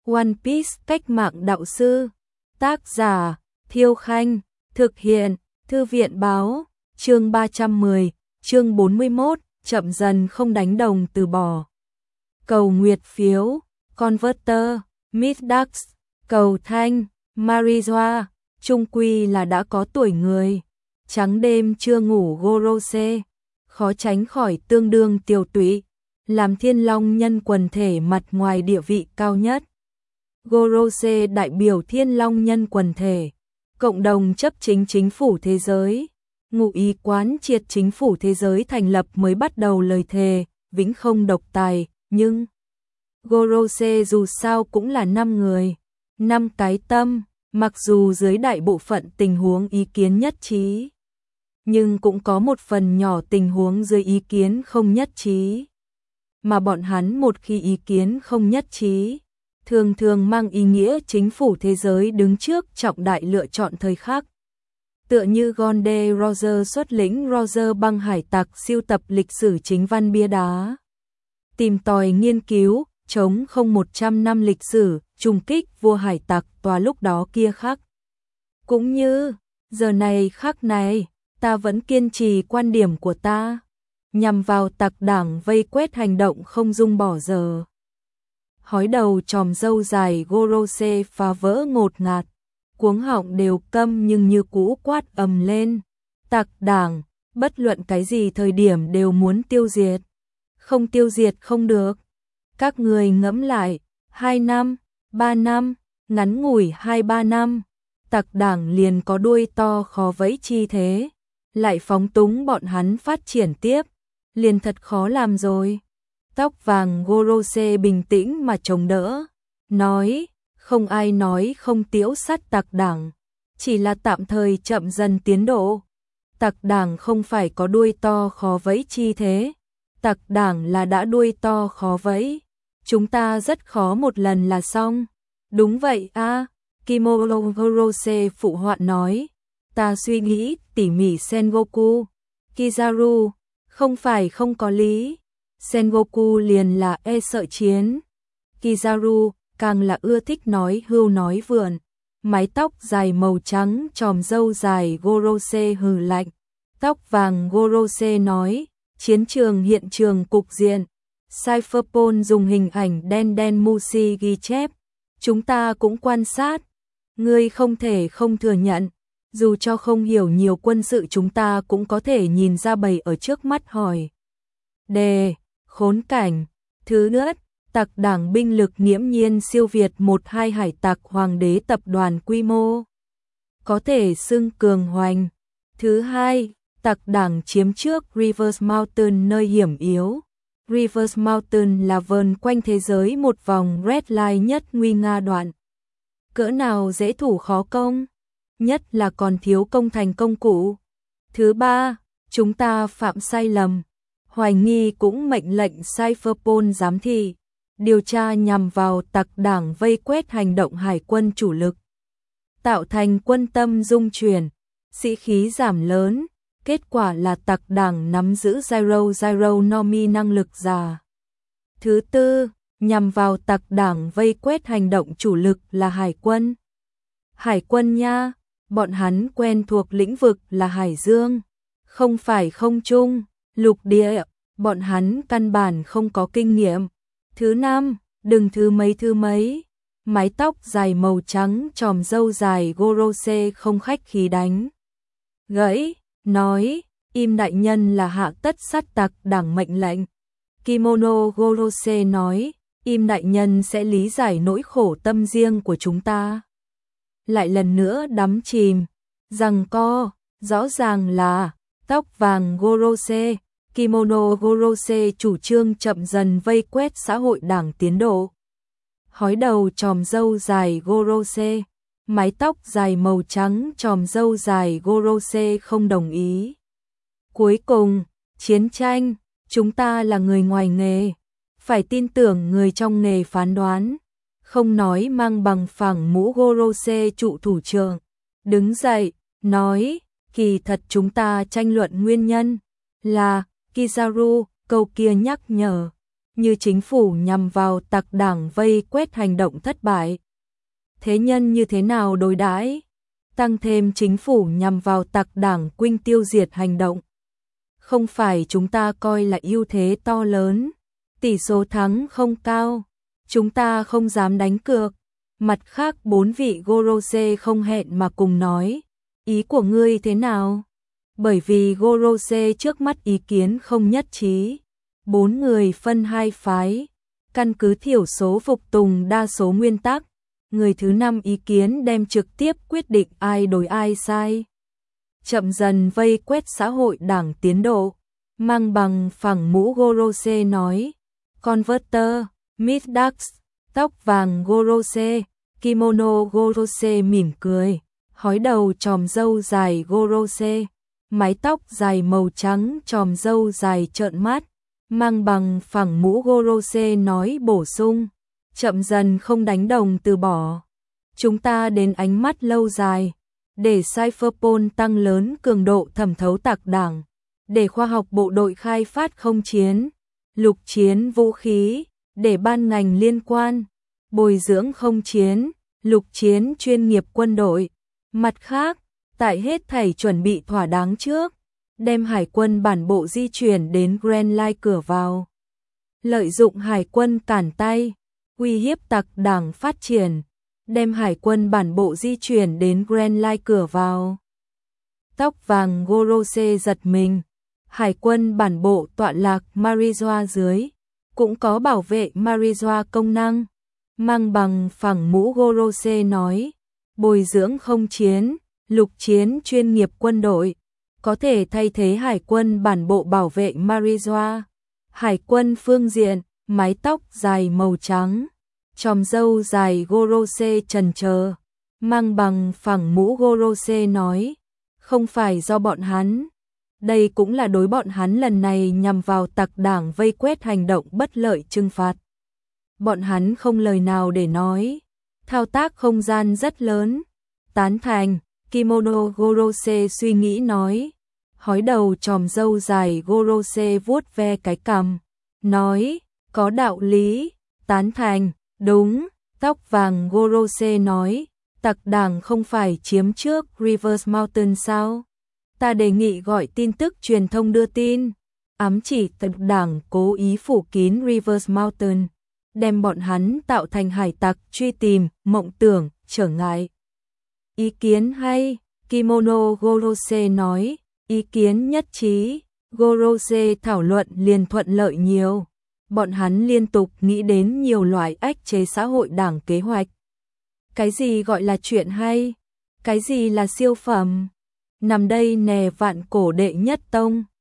One Piece cách mạng đạo sư. Tác giả Thiêu Khanh. Thực hiện Thư viện Báo. Chương 310, chương 41, chậm dần không đánh đồng từ bỏ. Cầu nguyệt phiếu, Converter, Midax, cầu thanh, Marijoa, chung quy là đã có tuổi người. Trắng đêm chưa ngủ Gorose, khó tránh khỏi tương đương tiều tụy, làm thiên long nhân quần thể mặt ngoài địa vị cao nhất. Gorose đại biểu thiên long nhân quần thể, cộng đồng chấp chính chính phủ thế giới. Ngụ ý quán triệt chính phủ thế giới thành lập mới bắt đầu lời thề, vĩnh không độc tài, nhưng Gorose dù sao cũng là 5 người, 5 cái tâm, mặc dù dưới đại bộ phận tình huống ý kiến nhất trí, nhưng cũng có một phần nhỏ tình huống dưới ý kiến không nhất trí. Mà bọn hắn một khi ý kiến không nhất trí, thường thường mang ý nghĩa chính phủ thế giới đứng trước trọng đại lựa chọn thời khắc. Tựa như Gonde Roger xuất lĩnh Roger băng hải tặc siêu tập lịch sử chính văn bia đá, tìm tòi nghiên cứu, chống không 100 năm lịch sử, trùng kích vua hải tặc tòa lúc đó kia khắc. Cũng như, giờ này khắc này, ta vẫn kiên trì quan điểm của ta, nhằm vào tặc đảng vây quét hành động không dung bỏ giờ. Hói đầu tròm râu dài Gorose phá vỡ ngột ngạt, cuống họng đều câm nhưng như cũ quát ầm lên. Tặc đảng, bất luận cái gì thời điểm đều muốn tiêu diệt. Không tiêu diệt không được. Các người ngẫm lại, 2 năm, 3 năm, ngắn ngủi 2-3 năm, tặc đảng liền có đuôi to khó vẫy chi thế. Lại phóng túng bọn hắn phát triển tiếp, liền thật khó làm rồi. Tóc vàng Gorose bình tĩnh mà chống đỡ, nói, không ai nói không tiễu sát tặc đảng, chỉ là tạm thời chậm dần tiến độ. Tặc đảng không phải có đuôi to khó vẫy chi thế, tặc đảng là đã đuôi to khó vẫy, chúng ta rất khó một lần là xong. Đúng vậy a, Kimono Gorose phụ họa nói, ta suy nghĩ tỉ mỉ Sengoku, Kizaru, không phải không có lý. Sengoku liền là e sợ chiến, Kizaru càng là ưa thích nói hưu nói vượn. Mái tóc dài màu trắng tròm râu dài Gorose hừ lạnh. Tóc vàng Gorose nói, chiến trường hiện trường cục diện, Cypherpol dùng hình ảnh đen đen Mushi ghi chép, chúng ta cũng quan sát, ngươi không thể không thừa nhận, dù cho không hiểu nhiều quân sự chúng ta cũng có thể nhìn ra bầy ở trước mắt hỏi. Đề, khốn cảnh, thứ nhất, tặc đảng binh lực nghiễm nhiên siêu việt 1-2 hải tặc hoàng đế tập đoàn quy mô, có thể xưng cường hoành. Thứ hai, tặc đảng chiếm trước Rivers Mountain nơi hiểm yếu. Rivers Mountain là vờn quanh thế giới một vòng red line nhất nguy nga đoạn. Cỡ nào dễ thủ khó công, nhất là còn thiếu công thành công cụ. Thứ ba, chúng ta phạm sai lầm, hoài nghi cũng mệnh lệnh Cypherpol giám thị, điều tra nhằm vào tặc đảng vây quét hành động hải quân chủ lực, tạo thành quân tâm dung chuyển, sĩ khí giảm lớn, kết quả là tặc đảng nắm giữ Gyro Nomi năng lực già. Thứ tư, nhằm vào tặc đảng vây quét hành động chủ lực là hải quân. Hải quân nha, bọn hắn quen thuộc lĩnh vực là hải dương, không phải không trung, lục địa, bọn hắn căn bản không có kinh nghiệm. Thứ năm, đừng thứ mấy, mái tóc dài màu trắng tròm râu dài Gorose không khách khí đánh gãy, nói, im đại nhân là hạ tất sát tặc đảng mệnh lệnh. Kimono Gorose nói, im đại nhân sẽ lý giải nỗi khổ tâm riêng của chúng ta. Lại lần nữa đắm chìm, giằng co, rõ ràng là tóc vàng Gorose, Kimono Gorose chủ trương chậm dần vây quét xã hội đảng tiến độ. Hói đầu tròm râu dài Gorose, mái tóc dài màu trắng tròm râu dài Gorose không đồng ý. Cuối cùng, chiến tranh, chúng ta là người ngoài nghề, phải tin tưởng người trong nghề phán đoán. Không nói mang bằng phẳng mũ Gorose trụ thủ trưởng, đứng dậy, nói, kỳ thật chúng ta tranh luận nguyên nhân, là, Kizaru, câu kia nhắc nhở, như chính phủ nhằm vào tặc đảng vây quét hành động thất bại. Thế nhân như thế nào đối đãi? Tăng thêm chính phủ nhằm vào tặc đảng Quỳnh tiêu diệt hành động. Không phải chúng ta coi là ưu thế to lớn, tỷ số thắng không cao, chúng ta không dám đánh cược. Mặt khác 4 vị Gorose không hẹn mà cùng nói, ý của ngươi thế nào? Bởi vì Gorose trước mắt ý kiến không nhất trí, 4 người phân hai phái, căn cứ thiểu số phục tùng đa số nguyên tắc, người thứ 5 ý kiến đem trực tiếp quyết định ai đối ai sai. Chậm dần vây quét xã hội đảng tiến độ, mang bằng phẳng mũ Gorose nói, Converter, Midax, tóc vàng Gorose, kimono Gorose mỉm cười, hói đầu chòm râu dài Gorose, mái tóc dài màu trắng chòm râu dài trợn mắt, mang bằng phẳng mũ Gorose nói bổ sung, chậm dần không đánh đồng từ bỏ. Chúng ta đến ánh mắt lâu dài, để Cypherpol tăng lớn cường độ thẩm thấu tặc đảng, để khoa học bộ đội khai phát không chiến, lục chiến vũ khí, để ban ngành liên quan, bồi dưỡng không chiến, lục chiến chuyên nghiệp quân đội. Mặt khác, tại hết thảy chuẩn bị thỏa đáng trước, đem hải quân bản bộ di chuyển đến Grand Line cửa vào. Lợi dụng hải quân cản tay, uy hiếp tặc đảng phát triển, đem hải quân bản bộ di chuyển đến Grand Line cửa vào. Tóc vàng Gorose giật mình, hải quân bản bộ tọa lạc Marizoa dưới, cũng có bảo vệ Marizoa công năng. Mang bằng phẳng mũ Gorose nói, bồi dưỡng không chiến, lục chiến chuyên nghiệp quân đội, có thể thay thế hải quân bản bộ bảo vệ Marizoa. Hải quân phương diện, mái tóc dài màu trắng, chòm râu dài Gorose chần chờ, mang bằng phẳng mũ Gorose nói, không phải do bọn hắn. Đây cũng là đối bọn hắn lần này nhằm vào tặc đảng vây quét hành động bất lợi trừng phạt. Bọn hắn không lời nào để nói, thao tác không gian rất lớn. Tán thành, kimono Gorose suy nghĩ nói, hói đầu chòm râu dài Gorose vuốt ve cái cằm, nói, có đạo lý. Tán thành, đúng. Tóc vàng Gorose nói, tặc đảng không phải chiếm trước Rivers Mountain sao? Ta đề nghị gọi tin tức truyền thông đưa tin, ám chỉ tặc đảng cố ý phủ kín Rivers Mountain, đem bọn hắn tạo thành hải tặc truy tìm, mộng tưởng, trở ngại. Ý kiến hay, kimono Gorose nói, ý kiến nhất trí. Gorose thảo luận liền thuận lợi nhiều. Bọn hắn liên tục nghĩ đến nhiều loại ách chế xã hội đảng kế hoạch. Cái gì gọi là chuyện hay? Cái gì là siêu phẩm? Nằm đây nè vạn cổ đệ nhất tông.